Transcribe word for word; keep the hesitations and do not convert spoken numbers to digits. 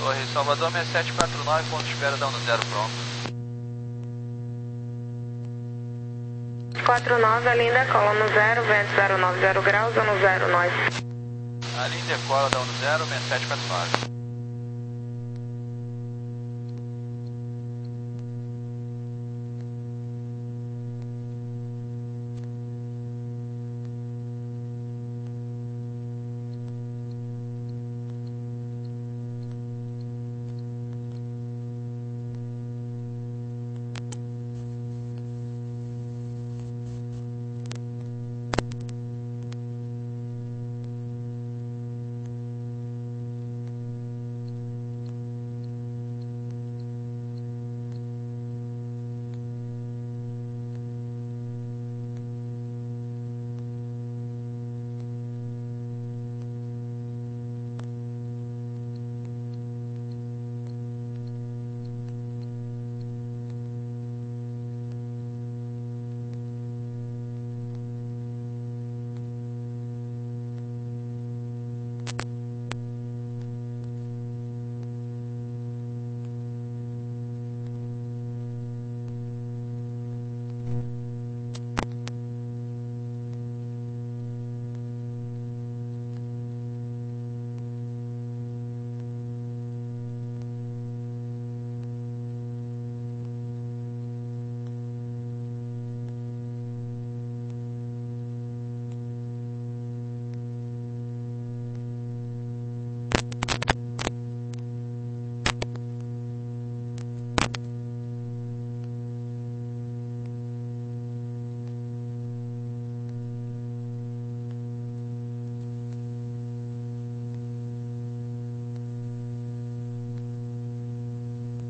Torre Salvador seis sete quatro nove, ponto de espera, dando zero, pronto. quatro nove, a linha decola no zero, vento zero nove zero graus, no zero, nós. A linha decola, dando zero, seis sete quatro nove.